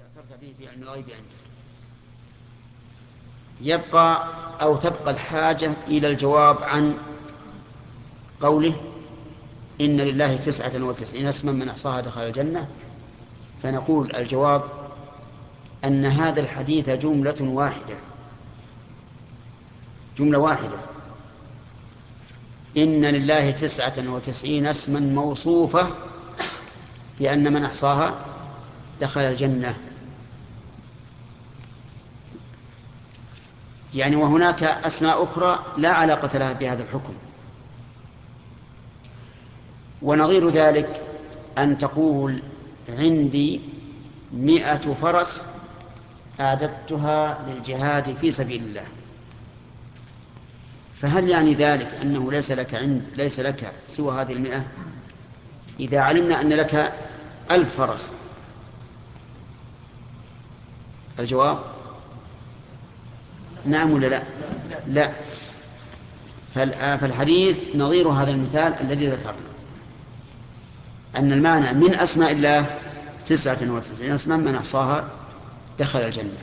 استأثرت به في علم الغيب عندك. يبقى أو تبقى الحاجة إلى الجواب عن قوله إن لله 99 اسما من أحصاها دخل الجنة. فنقول الجواب أن هذا الحديث جملة واحدة. إن لله 99 اسما موصوفة بأن من أحصاها دخل الجنة. يعني وهناك أسماء أخرى لا علاقة لها بهذا الحكم. ونظير ذلك أن تقول عندي 100 فرس أعددتها للجهاد في سبيل الله. فهل يعني ذلك أنه ليس لك سوى هذه 100؟ إذا علمنا أن لك 1000 فرس، الجواب نعم ولا لا؟ لا. فالحديث نظير هذا المثال الذي ذكرنا، أن المعنى من أسماء الله 99 اسما من أحصاها دخل الجنة.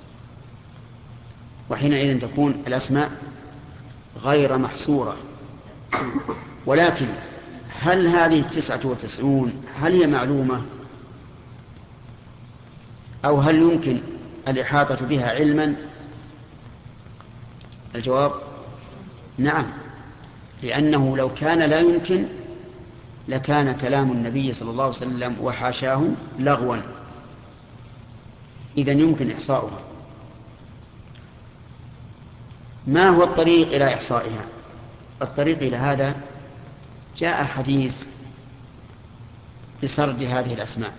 وحينئذ تكون الأسماء غير محصورة. ولكن هل هذه 99 هل هي معلومة أو هل يمكن الإحاطة بها علما؟ الجواب نعم، لأنه لو كان لا يمكن لكان كلام النبي صلى الله عليه وسلم وحاشاه لغوا. إذن يمكن إحصاؤها. ما هو الطريق إلى إحصائها؟ الطريق إلى هذا جاء حديث بسرد هذه الأسماء،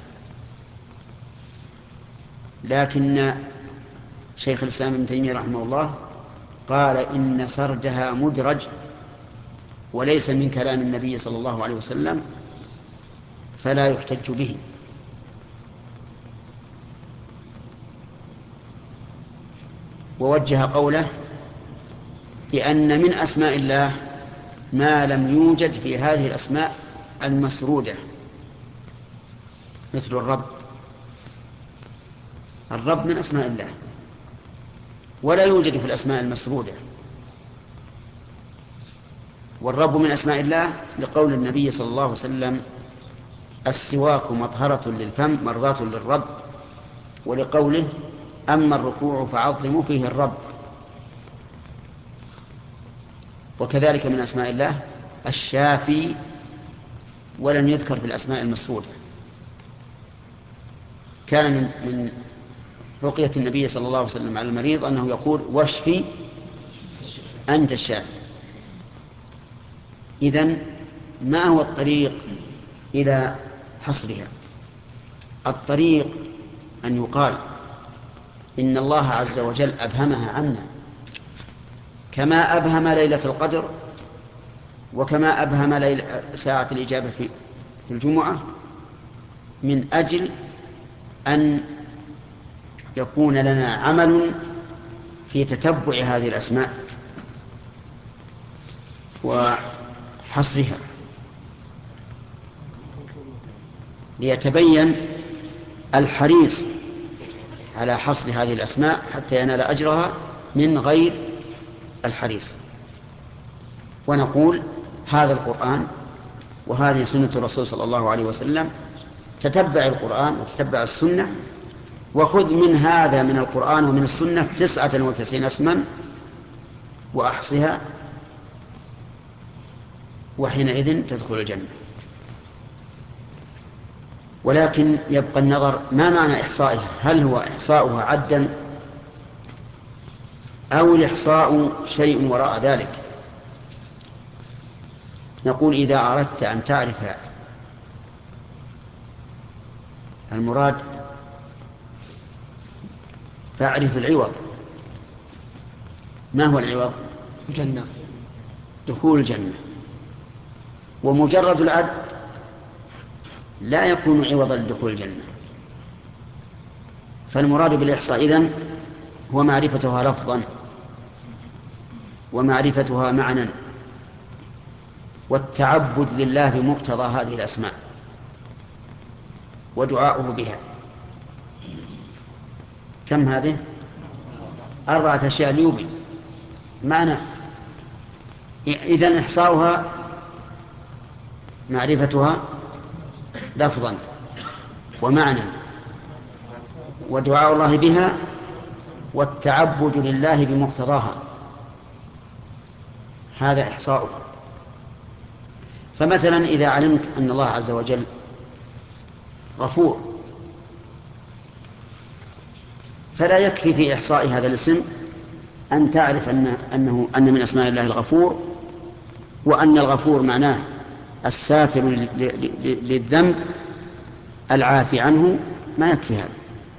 لكن شيخ الإسلام ابن تيمية رحمه الله قال إن سردها مدرج وليس من كلام النبي صلى الله عليه وسلم فلا يحتج به. ووجه قوله بأن من أسماء الله ما لم يوجد في هذه الأسماء المسرودة، مثل الرب من أسماء الله ولا يوجد في الأسماء المسرودة. والرب من أسماء الله لقول النبي صلى الله عليه وسلم السواك مطهرة للفم مرضاة للرب، ولقوله أما الركوع فعظموا فيه الرب. وكذلك من أسماء الله الشافي ولم يذكر في الأسماء المسرودة. كان من رقية النبي صلى الله عليه وسلم على المريض أنه يقول واشفي أنت الشافي. إذن ما هو الطريق إلى حصرها؟ الطريق أن يقال إن الله عز وجل أبهمها عنا كما أبهم ليلة القدر، وكما أبهم ساعة الإجابة في الجمعة، من أجل أن يكون لنا عمل في تتبع هذه الأسماء وحصرها، ليتبين الحريص على حصر هذه الأسماء حتى ينال أجرها من غير الحريص. ونقول هذا القرآن وهذه سنة الرسول صلى الله عليه وسلم، تتبع القرآن وتتبع السنة وخذ من هذا من القرآن ومن السنة 99 اسما وأحصها، وحينئذ تدخل الجنة. ولكن يبقى النظر ما معنى إحصائها؟ هل هو إحصاؤها عدا أو الإحصاء شيء وراء ذلك؟ نقول إذا أردت أن تعرف المراد فاعرف العوض. ما هو العوض؟ الجنة، دخول الجنة. ومجرد العد لا يكون عوضا لدخول الجنة. فالمراد بالإحصاء إذن هو معرفتها لفظا ومعرفتها معنى والتعبد لله بمقتضى هذه الأسماء ودعاؤه بها. كم هذه؟ 4 أشياء ليوبي معنى. إذن إحصاؤها معرفتها لفظا ومعنى، ودعاء الله بها، والتعبد لله بمقتضاها، هذا إحصاؤها. فمثلا إذا علمت أن الله عز وجل غفور، فلا يكفي في إحصاء هذا الاسم أن تعرف أن من أسماء الله الغفور، وأن الغفور معناه الساتر للذنب العافي عنه، ما يكفي هذا،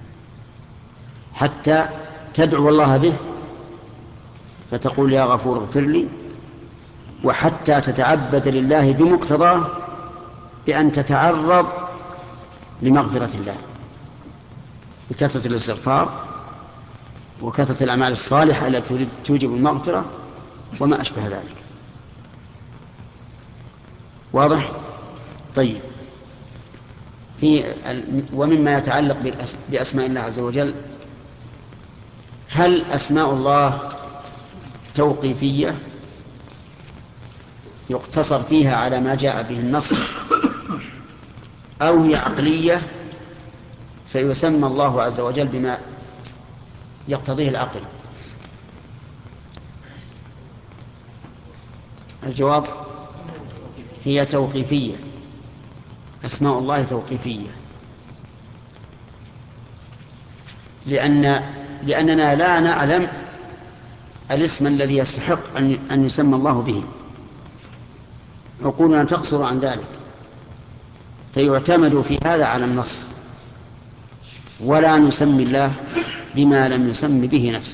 حتى تدعو الله به فتقول يا غفور اغفر لي، وحتى تتعبد لله بمقتضاه بأن تتعرض لمغفرة الله بكثرة الاستغفار وكثرة الأعمال الصالحة التي توجب المغفرة وما أشبه ذلك. واضح؟ طيب، ومما يتعلق بأسماء الله عز وجل، هل أسماء الله توقيفية يقتصر فيها على ما جاء به النص، أو هي عقلية فيسمى الله عز وجل بما يقتضيه العقل؟ الجواب هي توقيفية. أسماء الله توقيفية، لأننا لا نعلم الاسم الذي يستحق أن يسمى الله به، عقولنا تقصر عن ذلك، فيعتمد في هذا على النص، ولا نسمي الله بما لم يسم به نفسه.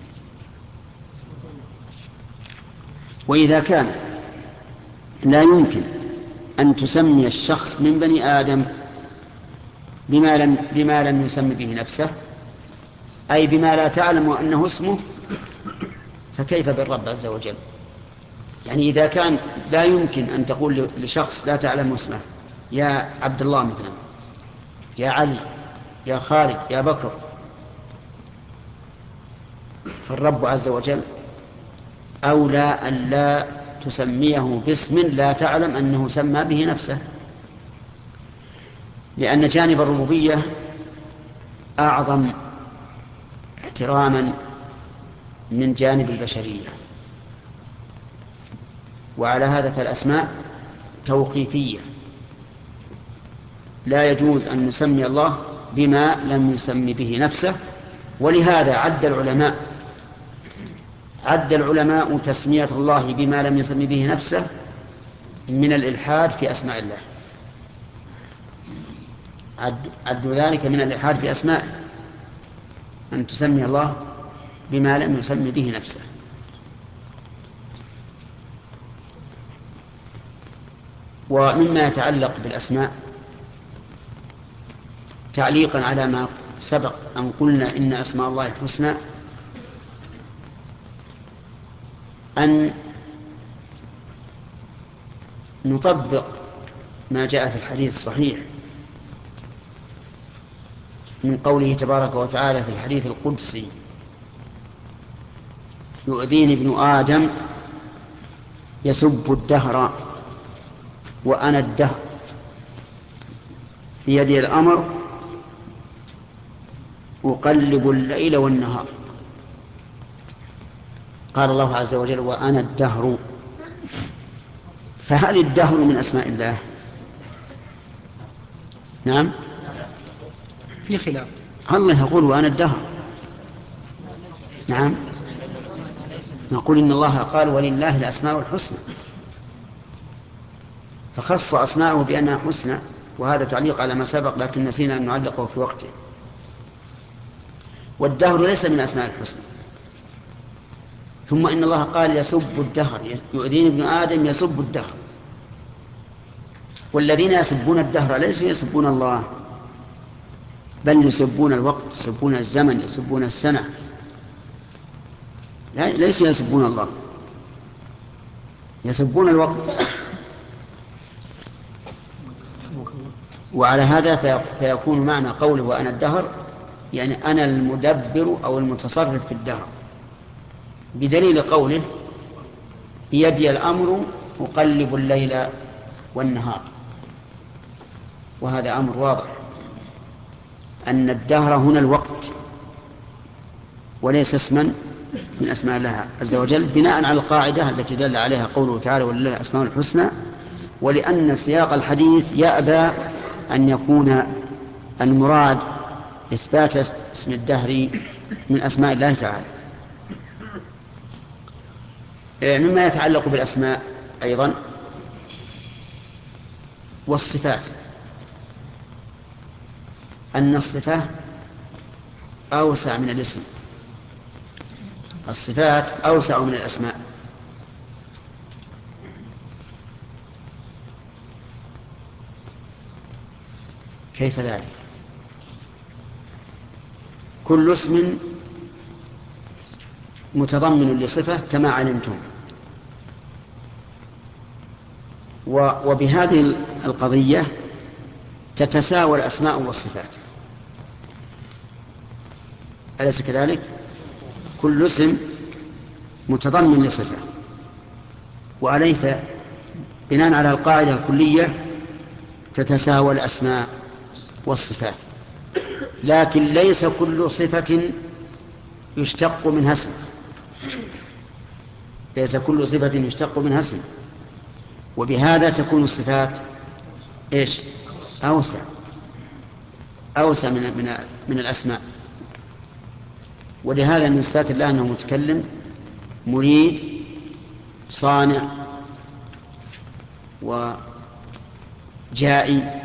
وإذا كان لا يمكن أن تسمي الشخص من بني آدم بما لم يسم به نفسه، أي بما لا تعلم أنه اسمه، فكيف بالرب عز وجل؟ يعني إذا كان لا يمكن أن تقول لشخص لا تعلم اسمه يا عبد الله مثلا، يا علي، يا خالد، يا بكر، فالرب عز وجل أولى أن لا تسميه باسم لا تعلم أنه سمى به نفسه، لأن جانب الربوبية أعظم احتراما من جانب البشرية. وعلى هذا فالأسماء توقيفية، لا يجوز أن نسمي الله بما لم يسم به نفسه. ولهذا عد العلماء تسمية الله بما لم يسم به نفسه من الإلحاد في أسماء الله، عدوا ذلك من الإلحاد في أسمائه، أن تسمي الله بما لم يسم به نفسه. ومما يتعلق بالأسماء، تعليقا على ما سبق أن قلنا إن أسماء الله الحسنى، أن نطبق ما جاء في الحديث الصحيح من قوله تبارك وتعالى في الحديث القدسي: يؤذيني ابن آدم يسب الدهر وأنا الدهر بيدي الأمر أقلب الليل والنهار. قال الله عز وجل: وأنا الدهر. فهل الدهر من أسماء الله؟ نعم، في خلاف. الله يقول وأنا الدهر. نعم، نقول إن الله قال ولله الأسماء الحسنى، فخص أسماءه بأنها حسنى، وهذا تعليق على ما سبق، لكن نسينا أن نعلقه في وقته. والدهر ليس من أسماء الحسنى. ثم إن الله قال يسب الدهر، يؤذين ابن آدم يسب الدهر. والذين يسبون الدهر ليسوا يسبون الله، بل يسبون الوقت، يسبون الزمن، يسبون السنة، ليسوا يسبون الله، يسبون الوقت. وعلى هذا فيكون معنى قوله وأنا الدهر يعني أنا المدبر أو المتصرف في الدهر، بدليل قوله بيدي الأمر أقلب الليل والنهار. وهذا أمر واضح أن الدهر هنا الوقت وليس اسما من أسماء الله عز وجل، بناء على القاعدة التي دل عليها قوله تعالى ولله الأسماء الحسنى، ولأن سياق الحديث يأبى أن يكون المراد إثبات اسم الدهر من أسماء الله تعالى. مما يتعلق بالأسماء أيضا والصفات، أن الصفة أوسع من الاسم، الصفات أوسع من الأسماء. كيف ذلك؟ كل اسم متضمن لصفة كما علمتم، وبهذه القضية تتساوى الأسماء والصفات، أليس كذلك؟ كل اسم متضمن لصفة، وعليه بناء على القاعدة الكلية تتساوى الأسماء والصفات. لكن ليس كل صفة يشتق منها اسم، ليس كل صفة يشتق منها اسم، وبهذا تكون الصفات إيش؟ أوسع من الأسماء. ولهذا من صفات الله أنه متكلم، مريد، صانع، وجائي،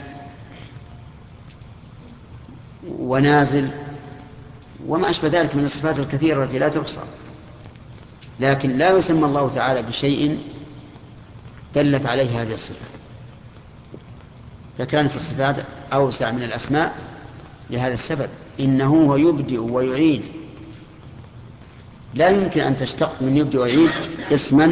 ونازل، وما أشبه ذلك من الصفات الكثيرة التي لا تحصى. لكن لا يسمى الله تعالى بشيء دلت عليه هذه الصفة، فكانت الصفات أوسع من الأسماء لهذا السبب. إنه هو يبدئ ويعيد، لا يمكن أن تشتق من يبدئ ويعيد اسما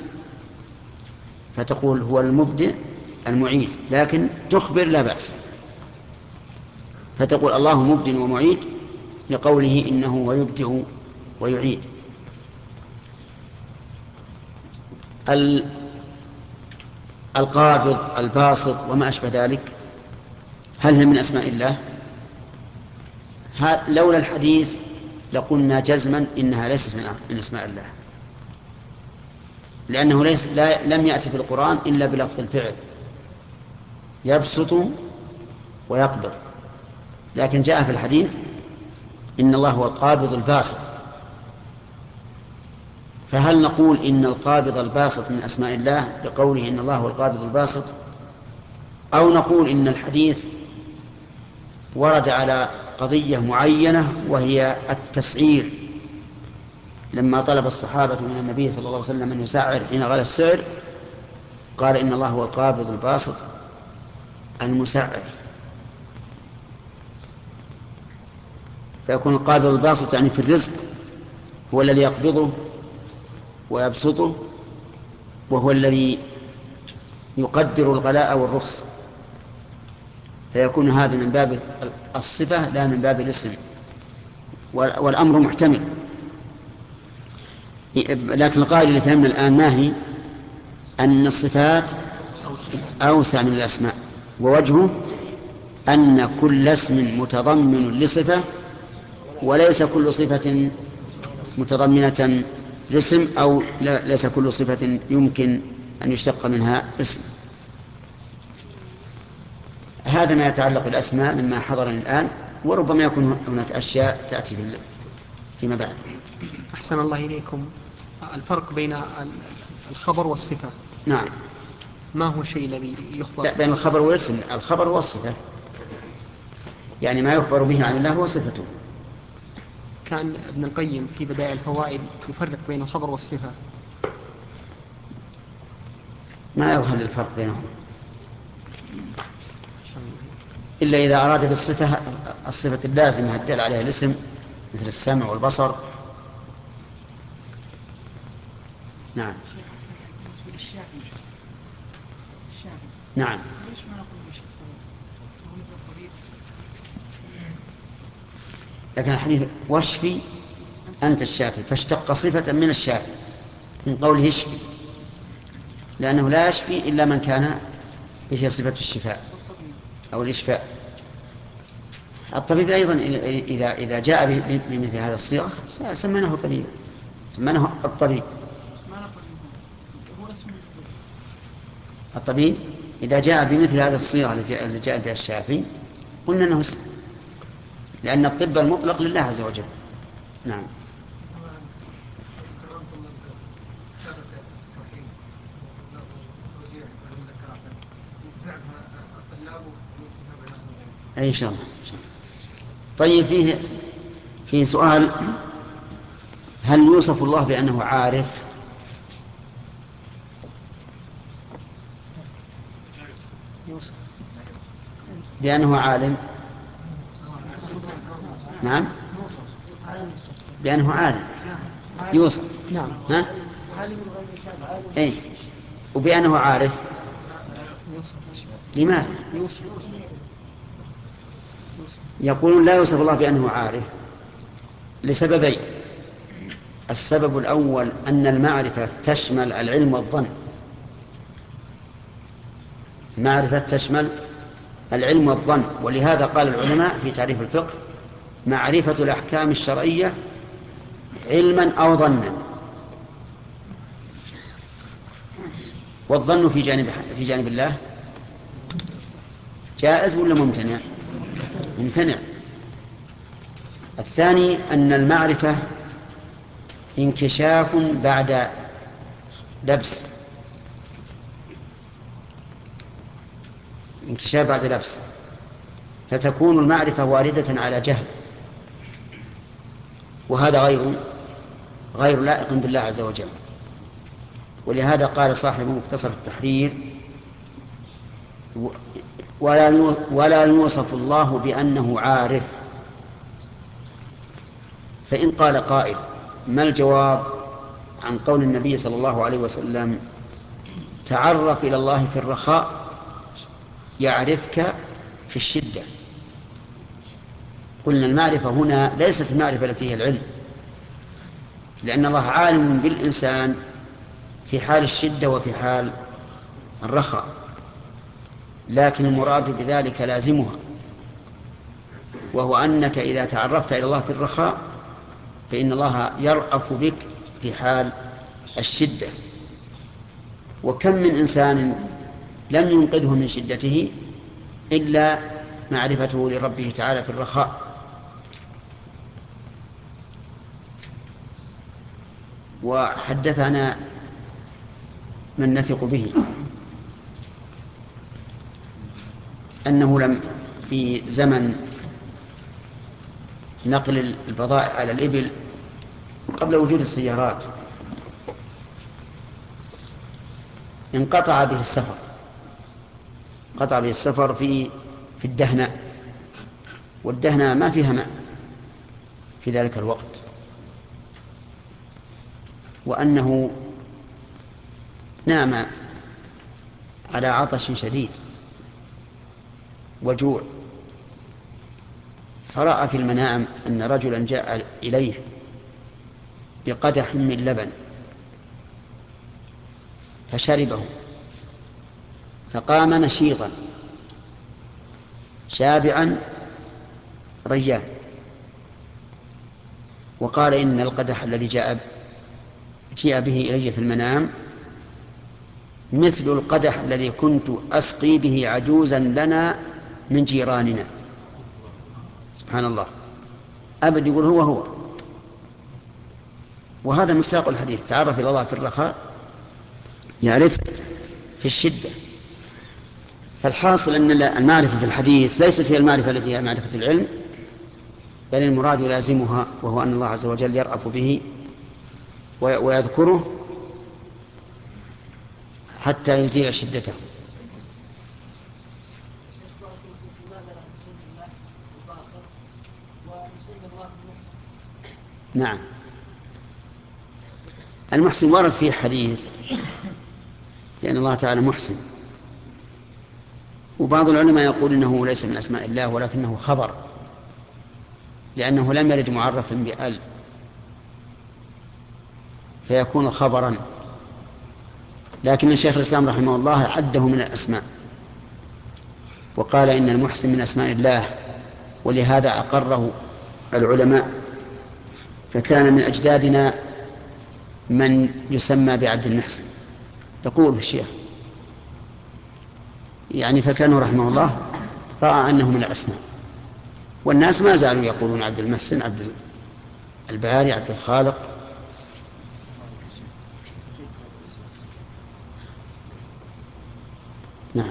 فتقول هو المبدئ المعيد، لكن تخبر لا بأس، فتقول الله مبدئ ومعيد لقوله إنه هو يبدئ ويعيد. القابض، الباسط، وما أشبه ذلك، هل هي من أسماء الله؟ لولا الحديث لقلنا جزما إنها ليست من أسماء الله، لأنه لم يأتي في القرآن إلا بلفظ الفعل، يبسط ويقبض، لكن جاء في الحديث إن الله هو القابض الباسط. فهل نقول إن القابض الباسط من أسماء الله لقوله إن الله هو القابض الباسط، أو نقول إن الحديث ورد على قضية معينة وهي التسعير، لما طلب الصحابة من النبي صلى الله عليه وسلم أن يسعر حين غلا السعر قال إن الله هو القابض الباسط المسعر، فيكون القابض الباسط يعني في الرزق هو الذي يقبضه ويبسطه، وهو الذي يقدر الغلاء والرخص، فيكون هذا من باب الصفة لا من باب الاسم، والأمر محتمل. لكن القاعدة اللي فهمنا الآن ما هي؟ أن الصفات أوسع من الأسماء، ووجهه أن كل اسم متضمن لصفة، وليس كل صفة متضمنة لاسم، أو ليس كل صفة يمكن أن يشتق منها اسم. هذا ما يتعلق بالأسماء مما حضرني الآن، وربما يكون هناك أشياء تأتي فيما بعد. أحسن الله إليكم. الفرق بين الخبر والصفة، نعم، ما هو الشيء الذي يخبر؟ لا، بين الخبر والاسم. الخبر هو الصفة، يعني ما يخبر به عن الله هو صفته. كان ابن القيم في بدائع الفوائد يفرق بين الخبر والصفة، ما يظهر الفرق بينهم إلا إذا أراد بالصفة الصفة اللازمة الدال عليها الاسم، مثل السمع والبصر. نعم. نعم. لكن الحديث واشفي أنت الشافي، فاشتق صفة من الشافي من قوله يشفي، لأنه لا يشفي إلا من كان به صفة الشفاء أو الإشفاء. الطبيب أيضا إذا جاء بمثل هذا الصيغة سمناه طبيبا، سمناه الطبيب. الطبيب إذا جاء بمثل هذه الصيغة التي جاء بها الشافعي قلنا أنه اسم، لأن الطب المطلق لله عز وجل. نعم. أي إن شاء الله. طيب فيه سؤال: هل يوصف الله بأنه عارف؟ بأنه عالم؟ نعم، بأنه عالم يوصف. نعم. ها؟ أي. وبأنه عارف لماذا؟ يقولون لا يوصف الله بأنه عارف لسببين. السبب الأول أن المعرفة تشمل العلم والظن، المعرفة تشمل العلم والظن، ولهذا قال العلماء في تعريف الفقه: معرفة الأحكام الشرعية علما أو ظنا. والظن في جانب الله جائز ولا ممتنع؟ ممتنع. الثاني أن المعرفة انكشاف بعد لبس، انكشاف بعد لبس، فتكون المعرفة واردة على جهل، وهذا غير لائق بالله عز وجل. ولهذا قال صاحب مختصر التحرير: ولا يوصف الله بأنه عارف. فإن قال قائل: ما الجواب عن قول النبي صلى الله عليه وسلم: تعرف إلى الله في الرخاء يعرفك في الشدة؟ قلنا المعرفة هنا ليست المعرفة التي هي العلم، لأن الله عالم بالإنسان في حال الشدة وفي حال الرخاء، لكن المراد بذلك لازمها، وهو أنك إذا تعرفت إلى الله في الرخاء فإن الله يرأف بك في حال الشدة. وكم من إنسان لم ينقذه من شدته إلا معرفته لربه تعالى في الرخاء. وحدثنا من نثق به أنه لم في زمن نقل البضائع على الإبل قبل وجود السيارات انقطع به السفر، قطع به السفر في الدهنة، والدهنة ما فيها ماء في ذلك الوقت، وأنه نام على عطش شديد وجوع، فرأى في المنام أن رجلا جاء إليه بقدح من لبن فشربه، فقام نشيطا شابعا ريان، وقال: إن القدح الذي جيء به إلي في المنام مثل القدح الذي كنت أسقي به عجوزا لنا من جيراننا. سبحان الله، أبد يقول هو. وهذا مصداق الحديث: تعرف إلى الله في الرخاء يعرف في الشدة. فالحاصل أن المعرفة في الحديث ليست هي المعرفة التي هي معرفة العلم، بل المراد لازمها، وهو أن الله عز وجل يرأف به ويذكره حتى يزيل شدته. نعم، المحسن ورد فيه حديث لأن الله تعالى محسن، وبعض العلماء يقول إنه ليس من أسماء الله ولكنه خبر، لأنه لم يرد معرفا بأل، فيكون خبرا. لكن الشيخ الإسلام رحمه الله عده من الأسماء، وقال إن المحسن من أسماء الله، ولهذا أقره العلماء. فكان من أجدادنا من يسمى بعبد المحسن، يقول الشيخ يعني، فكان رحمه الله رأى أنه من الأسماء، والناس ما زالوا يقولون عبد المحسن، عبد الباري، عبد الخالق. نعم،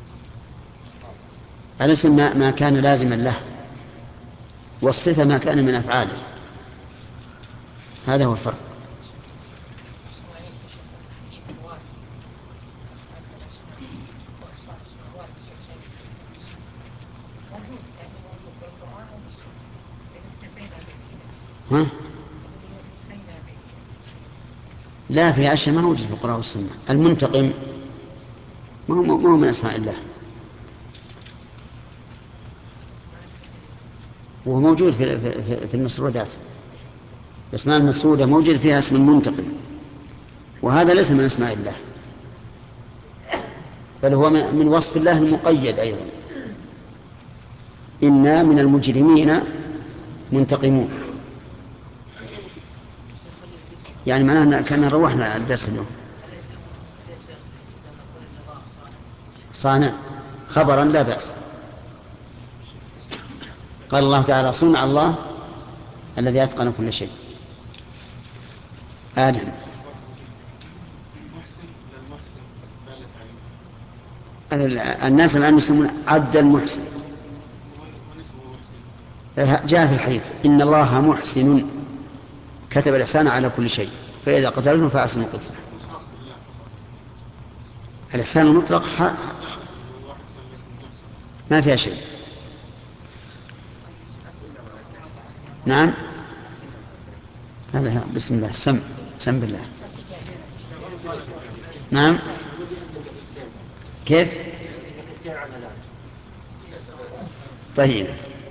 الاسم ما كان لازما له، والصفة ما كان من أفعاله، هذا هو الفرق. ها؟ لا، في أشياء ما موجود في القرآن والسنة. المنتقم ما هو من أسماء الله، وهو موجود في المسرودات. الأسماء المسرودة موجود فيها اسم المنتقم، وهذا ليس من أسماء الله، بل هو من وصف الله المقيد أيضا. إنا من المجرمين منتقمون، يعني معناه كأننا روحنا الدرس اليوم. صانع خبرا لا بأس. قال الله تعالى: صنع الله الذي أتقن كل شيء. آدم. الناس الآن يسمون عبد المحسن، جاء في الحديث: إن الله محسن كتب الإحسان على كل شيء، فإذا قتلتم فأحسنوا القتلة. الإحسان المطلق ما فيها شيء. نعم، هذا بسم الله، سم بالله. نعم، كيف؟ طيب،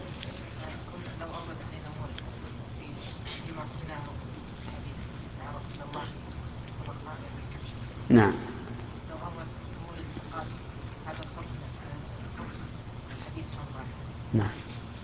نعم. نعم.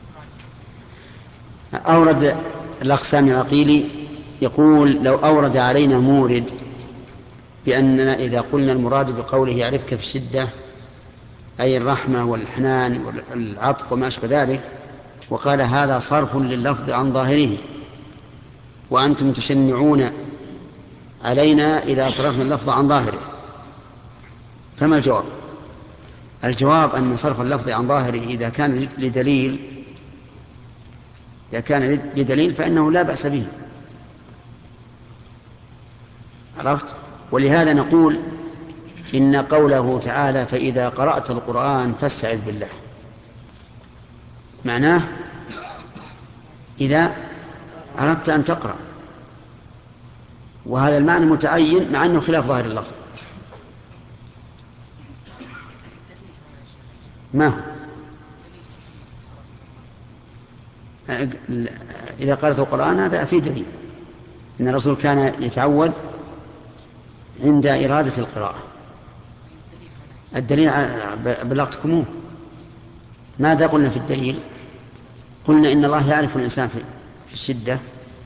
أورد الأقسام العقيلي يقول: لو أورد علينا مورد بأننا إذا قلنا المراد بقوله يعرفك في الشدة أي الرحمة والحنان والعطف وما أشبه ذلك، وقال هذا صرف لللفظ عن ظاهره، وأنتم تشنعون علينا إذا صرفنا اللفظ عن ظاهره، فما الجواب؟ الجواب أن صرف اللفظ عن ظاهره إذا كان لدليل فإنه لا بأس به. عرفت؟ ولهذا نقول إن قوله تعالى: فإذا قرأت القرآن فاستعذ بالله، معناه إذا أردت أن تقرأ، وهذا المعنى متعين مع أنه خلاف ظاهر اللفظ. ما هو؟ إذا قرأت القرآن هذا فيه دليل، إن الرسول كان يتعوذ عند إرادة القراءة. الدليل بلغتكموه. ماذا قلنا في الدليل؟ قلنا إن الله يعرف الإنسان في الشدة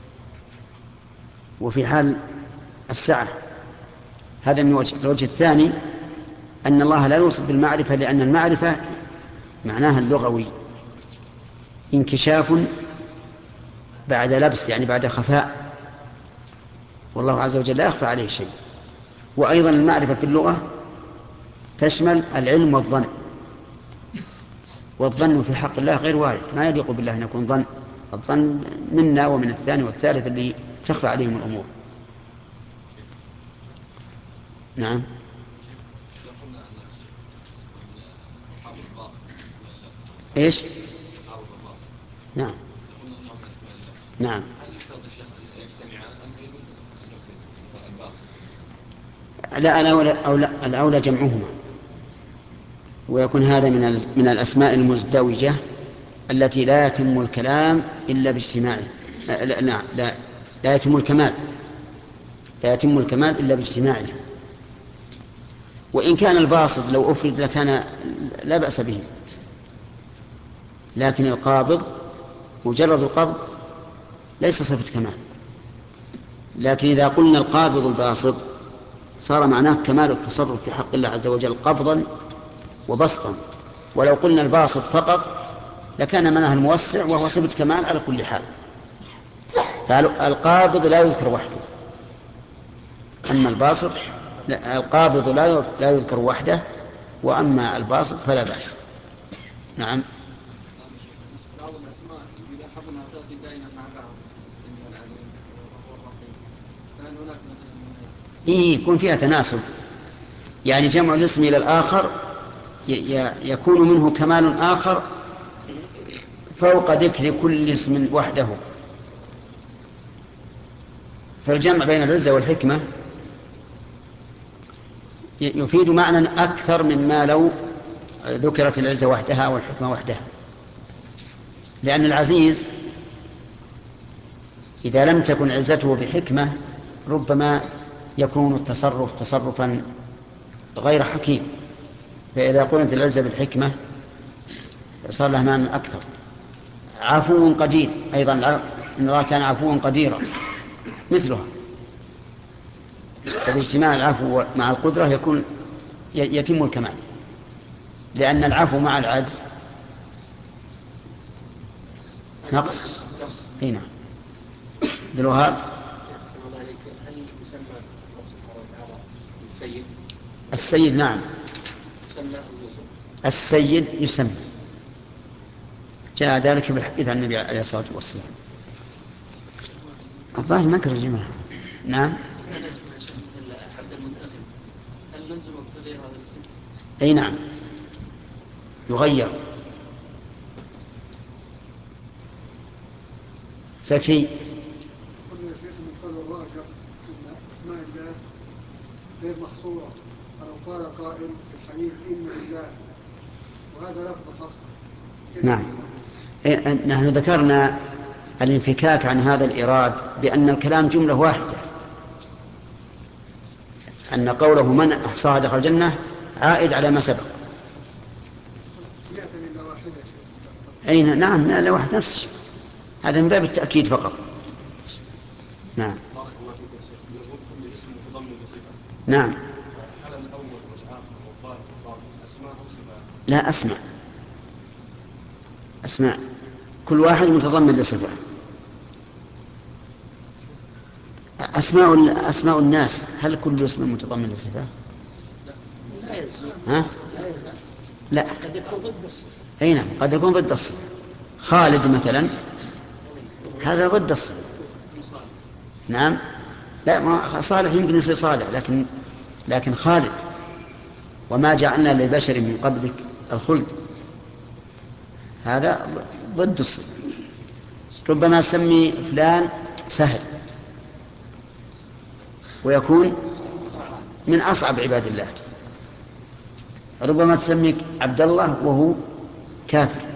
وفي حال السعة، هذا من وجه. الوجه الثاني أن الله لا يوصف بالمعرفة، لأن المعرفة معناها اللغوي انكشاف بعد لبس، يعني بعد خفاء، والله عز وجل لا يخفى عليه شيء. وأيضا المعرفة في اللغة تشمل العلم والظن، والظن في حق الله غير وارد، ما يليق بالله أن يكون ظن. الظن منا ومن الثاني والثالث اللي تخفى عليهم الأمور. نعم. إيش؟ نعم. نعم. لا، الأولى جمعهما، ويكون هذا من الأسماء المزدوجة التي لا يتم الكلام إلا باجتماعه. لا يتم الكمال، لا يتم الكمال إلا باجتماعه. وإن كان الباسط لو أفرد لكان لا بأس به، لكن القابض مجرد القبض ليس صفة كمال. لكن إذا قلنا القابض الباسط صار معناه كمال التصرف في حق الله عز وجل قبضا وبسطا. ولو قلنا الباسط فقط لكان معناه الموسع، وهو صفة كمال على كل حال. فالقابض لا يذكر وحده، أما الباسط القابض لا يذكر وحده، وأما الباسط فلا بأس. نعم. يكون فيها تناسب، يعني جمع الاسم إلى الآخر يكون منه كمال آخر فوق ذكر كل اسم وحده. فالجمع بين العزة والحكمة يفيد معنى أكثر مما لو ذكرت العزة وحدها والحكمة وحدها. لأن العزيز إذا لم تكن عزته بحكمة ربما يكون التصرف تصرفا غير حكيم، فإذا قلت العزة بالحكمة صار لها معنى أكثر. عفو قدير أيضا، إن الله كان عفوا قديرا مثلها. فباجتماع العفو مع القدرة يتم الكمال، لأن العفو مع العجز نقص. هنا دلوها هل يسمى الله سبحانه وتعالى السيد؟ السيد نعم، يسمى السيد يسمى، جاء ذلك بالحديث عن النبي عليه الصلاة والسلام. الظاهر نكر الجماعة. نعم. هل نلزم تغيير هذا الاسم؟ أي نعم يغير. زكي. قلنا يا شيخ من قال الراجح ان اسماء الله غير محصوره، فلو قال قائل في الحديث ان لله وهذا لفظ خاص. نعم. نحن ذكرنا الانفكاك عن هذا الإيراد بأن الكلام جملة واحدة، أن قوله من أحصاها دخل الجنة عائد على ما سبق. أي نعم، لا واحد نفس الشيء، هذا من باب التأكيد فقط. نعم. نعم. لا أسماء كل واحد متضمن لصفة. أسماء الناس هل كل اسم متضمن لصفة؟ ها؟ لا، قد يكون ضد الصفة. أي نعم، قد يكون ضد الصفة. خالد مثلا هذا ضد الصفة. نعم. لا، ما صالح يمكن يصير صالح، لكن خالد وما جعلنا للبشر من قبلك الخلد هذا ضد الصفة. ربما سمي فلان سهل ويكون من أصعب عباد الله، ربما تسميك عبد الله وهو كافر،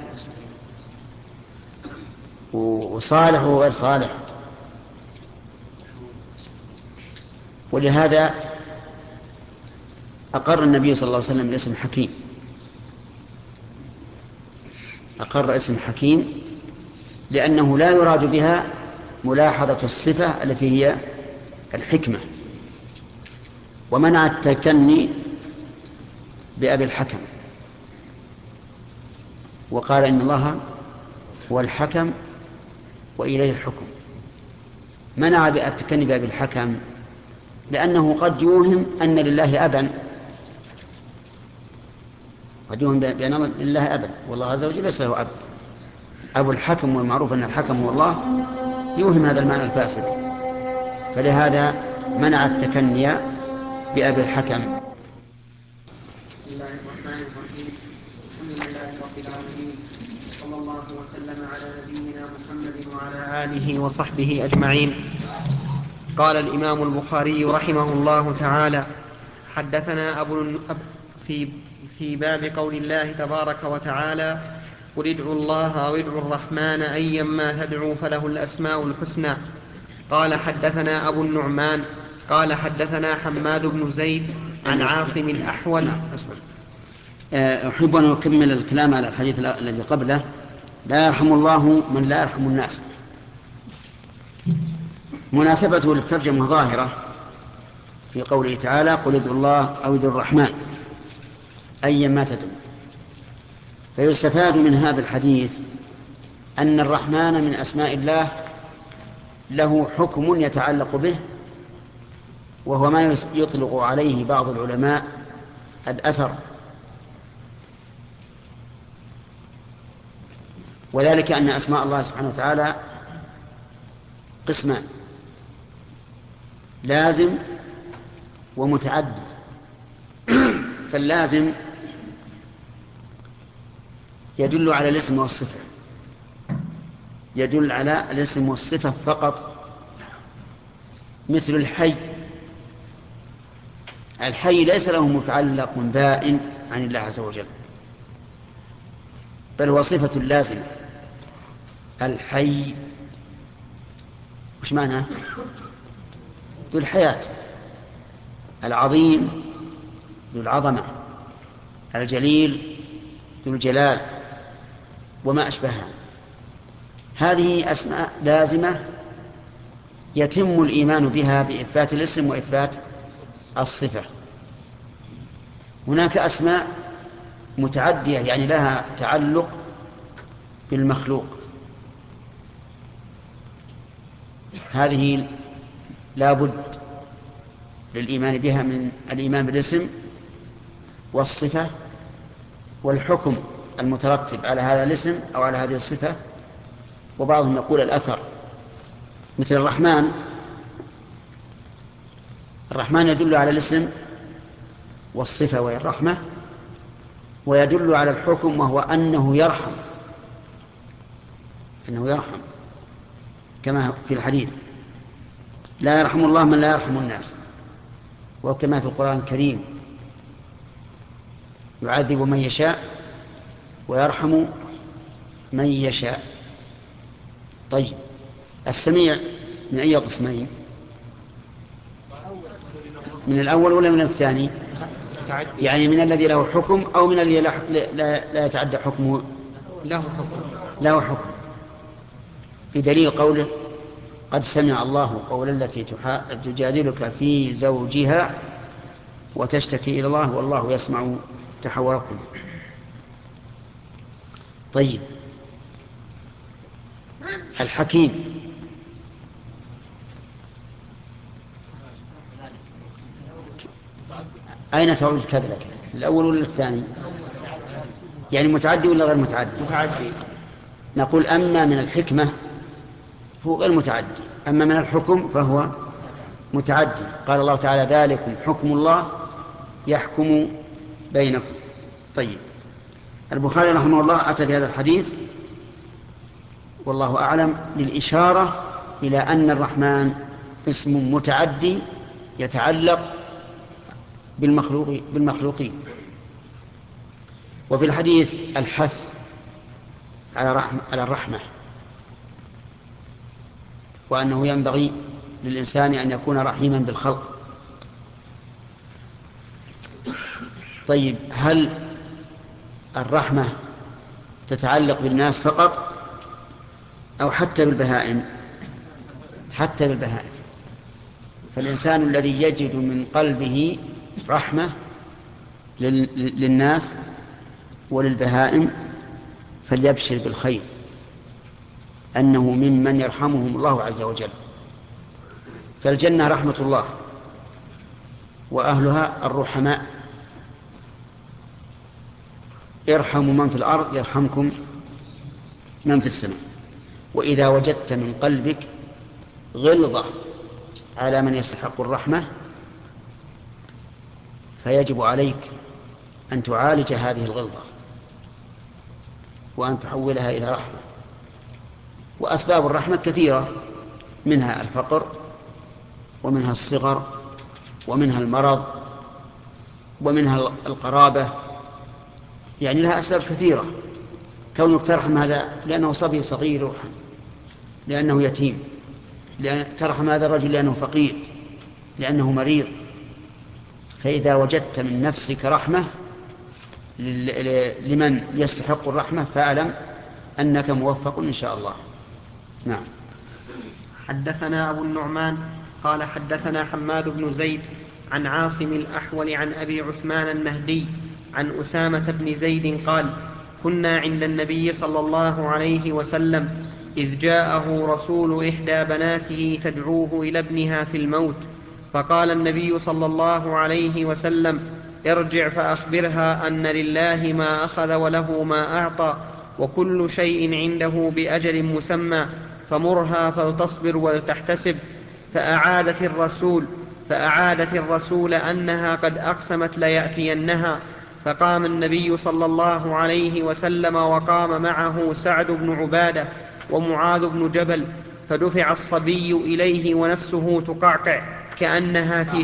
وصالح وهو غير صالح. ولهذا أقر النبي صلى الله عليه وسلم الاسم حكيم، أقر اسم حكيم لأنه لا يراد بها ملاحظة الصفة التي هي الحكمة، ومنع التكني بأبي الحكم، وقال إن الله هو الحكم وإليه الحكم. منع التكني بأبي الحكم لأنه قد يوهم أن لله أبا، قد يوهم بأن لله أبا، والله عز وجل ليس له أب. أبو الحكم، والمعروف أن الحكم هو الله، يوهم هذا المعنى الفاسد، فلهذا منع التكني بأبي الحكم. بسم الله الرحمن الرحيم. الحمد لله رب العالمين، صلى الله وسلم على نبينا محمد وعلى آله وصحبه أجمعين. قال الإمام البخاري رحمه الله تعالى: حدثنا في باب قول الله تبارك وتعالى: قل ادعوا الله أو ادعوا الرحمن أيما تدعوا فله الأسماء الحسنى. قال حدثنا أبو النعمان قال حدثنا حماد بن زيد عن عاصم الأحول. أحب أن أكمل الكلام على الحديث الذي قبله. لا يرحم الله من لا يرحم الناس. مناسبته للترجمة ظاهرة في قوله تعالى قل ادعوا الله أو ادعوا الرحمن أيما تدعوا. فيستفاد من هذا الحديث أن الرحمن من أسماء الله له حكم يتعلق به، وهو ما يطلق عليه بعض العلماء الأثر، وذلك أن أسماء الله سبحانه وتعالى قسمان: لازم ومتعدد. فاللازم يدل على الاسم والصفة، يدل على الاسم والصفة فقط، مثل الحي. الحي ليس له متعلق بائن عن الله عز وجل، بل هو صفة لازمة. الحي وش معناه؟ ذو الحياة، العظيم ذو العظمة، الجليل ذو الجلال، وما أشبهها. هذه أسماء لازمة يتم الإيمان بها بإثبات الاسم وإثبات الصفة. هناك أسماء متعدية يعني لها تعلق بالمخلوق، هذه لا بد للإيمان بها من الإيمان بالاسم والصفة والحكم المترتب على هذا الاسم أو على هذه الصفة. وبعضهم يقول الأثر، مثل الرحمن. الرحمن يدل على الاسم والصفة وهي الرحمة، ويدل على الحكم وهو أنه يرحم، أنه يرحم كما في الحديث: لا يرحم الله من لا يرحم الناس. وكما في القرآن الكريم: يعذب من يشاء ويرحم من يشاء. طيب، السميع من أي قسمين؟ من الأول ولا من الثاني؟ يعني من الذي له حكم أو من الذي لا يتعدى حكمه؟ له حكم، بدليل قوله: قد سمع الله قول التي تجادلك في زوجها وتشتكي إلى الله والله يسمع تحوركم. طيب، الحكيم أين تعود الكذلك؟ الأول ولا الثاني؟ يعني متعدي ولا غير متعدي؟ متعدي. نقول أما من الحكمة هو غير متعدي، أما من الحكم فهو متعدي. قال الله تعالى: ذلكم حكم الله يحكم بينكم. طيب، البخاري رحمه الله أتى بهذا الحديث والله أعلم للإشارة إلى أن الرحمن اسم متعدي يتعلق بالمخلوقين. وفي الحديث الحث على الرحمة، وأنه ينبغي للإنسان أن يكون رحيما بالخلق. طيب، هل الرحمة تتعلق بالناس فقط أو حتى بالبهائم؟ حتى بالبهائم. فالإنسان الذي يجد من قلبه رحمة للناس وللبهائم فليبشر بالخير، أنه ممن يرحمهم الله عز وجل. فالجنة رحمة الله وأهلها الرحماء. ارحموا من في الأرض يرحمكم من في السماء. وإذا وجدت من قلبك غلظة على من يستحق الرحمة فيجب عليك أن تعالج هذه الغلظة وأن تحولها إلى رحمة. وأسباب الرحمة كثيرة، منها الفقر، ومنها الصغر، ومنها المرض، ومنها القرابة، يعني لها أسباب كثيرة كونك ترحم هذا لأنه صبي صغير يرحم، لأنه يتيم، ترحم هذا الرجل لأنه فقير، لأنه مريض. فإذا وجدت من نفسك رحمة لمن يستحق الرحمة فاعلم أنك موفق إن شاء الله. نعم. حدثنا أبو النعمان قال حدثنا حماد بن زيد عن عاصم الأحول عن أبي عثمان النهدي عن أسامة بن زيد قال كنا عند النبي صلى الله عليه وسلم إذ جاءه رسول إحدى بناته تدعوه إلى ابنها في الموت، فقال النبي صلى الله عليه وسلم ارجع فأخبرها أن لله ما أخذ وله ما أعطى وكل شيء عنده بأجل مسمى، فمرها فلتصبر ولتحتسب. فأعادت الرسول أنها قد أقسمت ليأتينها. فقام النبي صلى الله عليه وسلم وقام معه سعد بن عبادة ومعاذ بن جبل، فدفع الصبي إليه ونفسه تقعقع كأنها في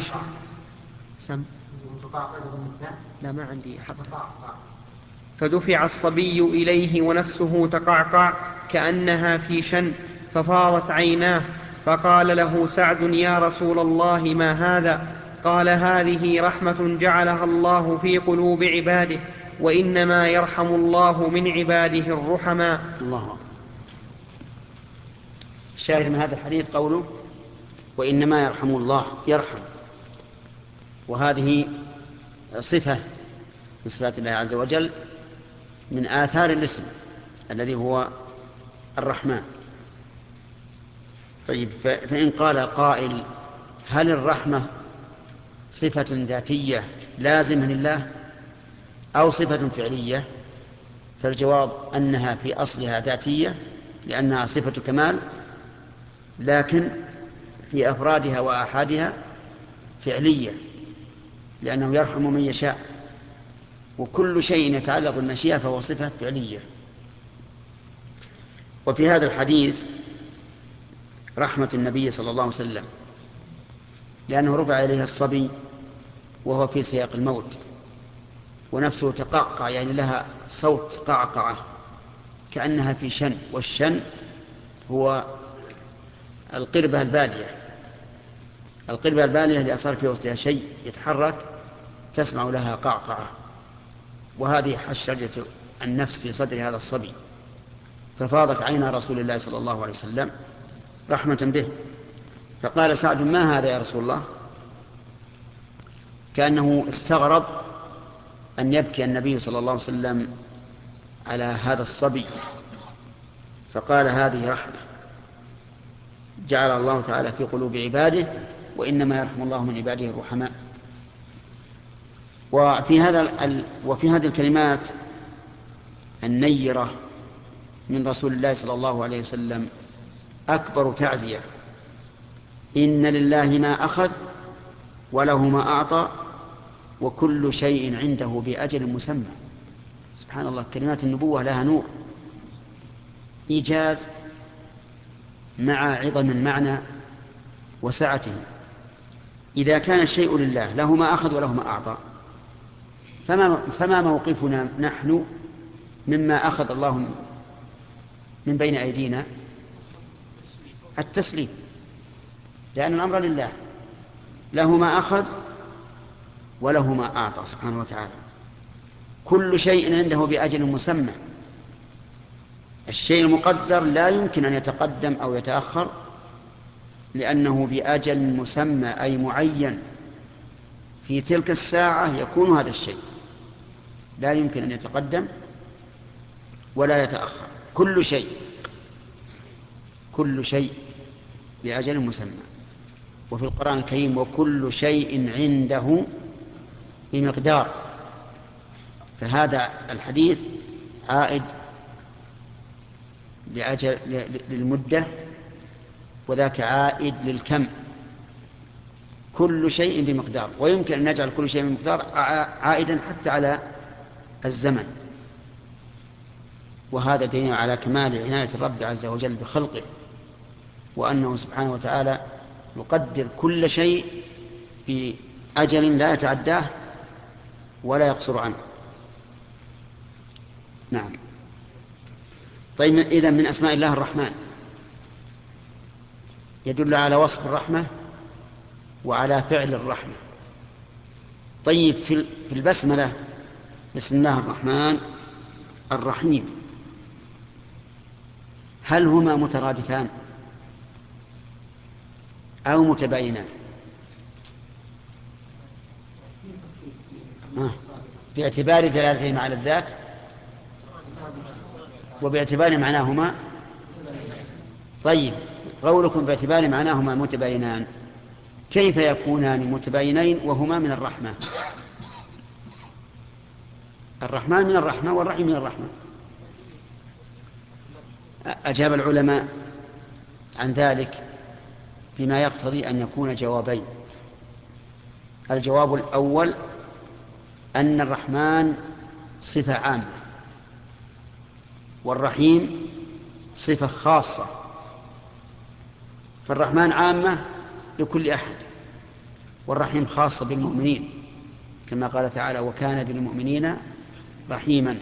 فدفع الصبي إليه ونفسه تقعقع كأنها في شن، ففاضت عيناه. فقال له سعد يا رسول الله ما هذا؟ قال هذه رحمة جعلها الله في قلوب عباده، وإنما يرحم الله من عباده الرحماء. الله. الشاهد من هذا الحديث قوله وإنما يرحم الله، يرحم، وهذه صفة من صفات الله عز وجل من آثار الاسم الذي هو الرحمن. طيب، فإن قال قائل هل الرحمة صفة ذاتية لازمة لله أو صفة فعلية؟ فالجواب أنها في أصلها ذاتية لأنها صفة كمال، لكن في أفرادها وآحادها فعلية لأنه يرحم من يشاء، وكل شيء يتعلق بالمشيئة فهو صفة فعلية. وفي هذا الحديث رحمة النبي صلى الله عليه وسلم لأنه رفع إليه الصبي وهو في سياق الموت ونفسه تقعقع، يعني لها صوت قعقعة كأنها في شن، والشن هو القربة البالية. القربة البالية اللي صار في وسطها شيء يتحرك تسمع لها قعقعة، وهذه حشرجة النفس في صدر هذا الصبي. ففاضت عينا رسول الله صلى الله عليه وسلم رحمة به. فقال سعد ما هذا يا رسول الله؟ كأنه استغرب أن يبكي النبي صلى الله عليه وسلم على هذا الصبي، فقال هذه رحمة جعل الله تعالى في قلوب عباده، وإنما يرحم الله من عباده الرحماء. وفي هذه الكلمات النيرة من رسول الله صلى الله عليه وسلم أكبر تعزية. إن لله ما أخذ وله ما أعطى وكل شيء عنده بأجل مسمى. سبحان الله، كلمات النبوة لها نور، إيجاز مع عظم المعنى وسعته. إذا كان الشيء لله له ما أخذ وله ما أعطى، فما موقفنا نحن مما أخذ الله من بين أيدينا؟ التسليم، لأن الأمر لله، له ما أخذ وله ما أعطى سبحانه وتعالى. كل شيء عنده بأجل مسمى. الشيء المقدر لا يمكن أن يتقدم أو يتأخر لأنه بأجل مسمى، أي معين، في تلك الساعة يكون هذا الشيء، لا يمكن أن يتقدم ولا يتأخر. كل شيء بأجل مسمى. وفي القرآن الكريم وكل شيء عنده بمقدار. فهذا الحديث عائد للمدة، وذاك عائد للكم. كل شيء بمقدار، ويمكن أن نجعل كل شيء بمقدار عائدا حتى على الزمن. وهذا دليل على كمال عناية الرب عز وجل بخلقه، وأنه سبحانه وتعالى يقدر كل شيء بأجل لا يتعداه ولا يقصر عنه. نعم. طيب إذن من أسماء الله الرحمن، يدل على وصف الرحمة وعلى فعل الرحمة. طيب في البسملة بسم الله الرحمن الرحيم، هل هما مترادفان أو متباينان؟ باعتبار دلالتهما على الذات وباعتبار معناهما. طيب قولكم باعتبار معناهما متباينان، كيف يكونان متباينين وهما من الرحمة؟ الرحمن من الرحمة والرحيم من الرحمة. أجاب العلماء عن ذلك بما يقتضي أن يكون جوابين. الجواب الأول أن الرحمن صفة عامة والرحيم صفة خاصة، فالرحمن عامة لكل أحد والرحيم خاصة بالمؤمنين، كما قال تعالى وكان بالمؤمنين رحيما.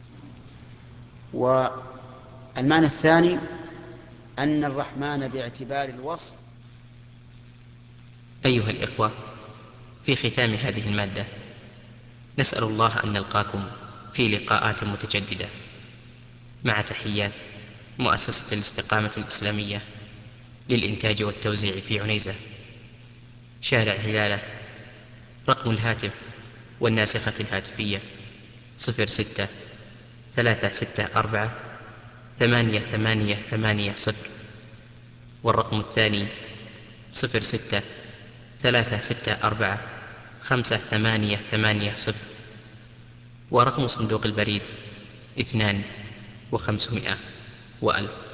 والمعنى الثاني أن الرحمن باعتبار الوصف. أيها الإخوة، في ختام هذه المادة نسأل الله أن نلقاكم في لقاءات متجددة، مع تحيات مؤسسة الاستقامة الإسلامية للإنتاج والتوزيع في عنيزة، شارع هلالة. رقم الهاتف والناسخة الهاتفية 06-364-8880، والرقم الثاني 06-364-5880، ورقم صندوق البريد 2500 و1000.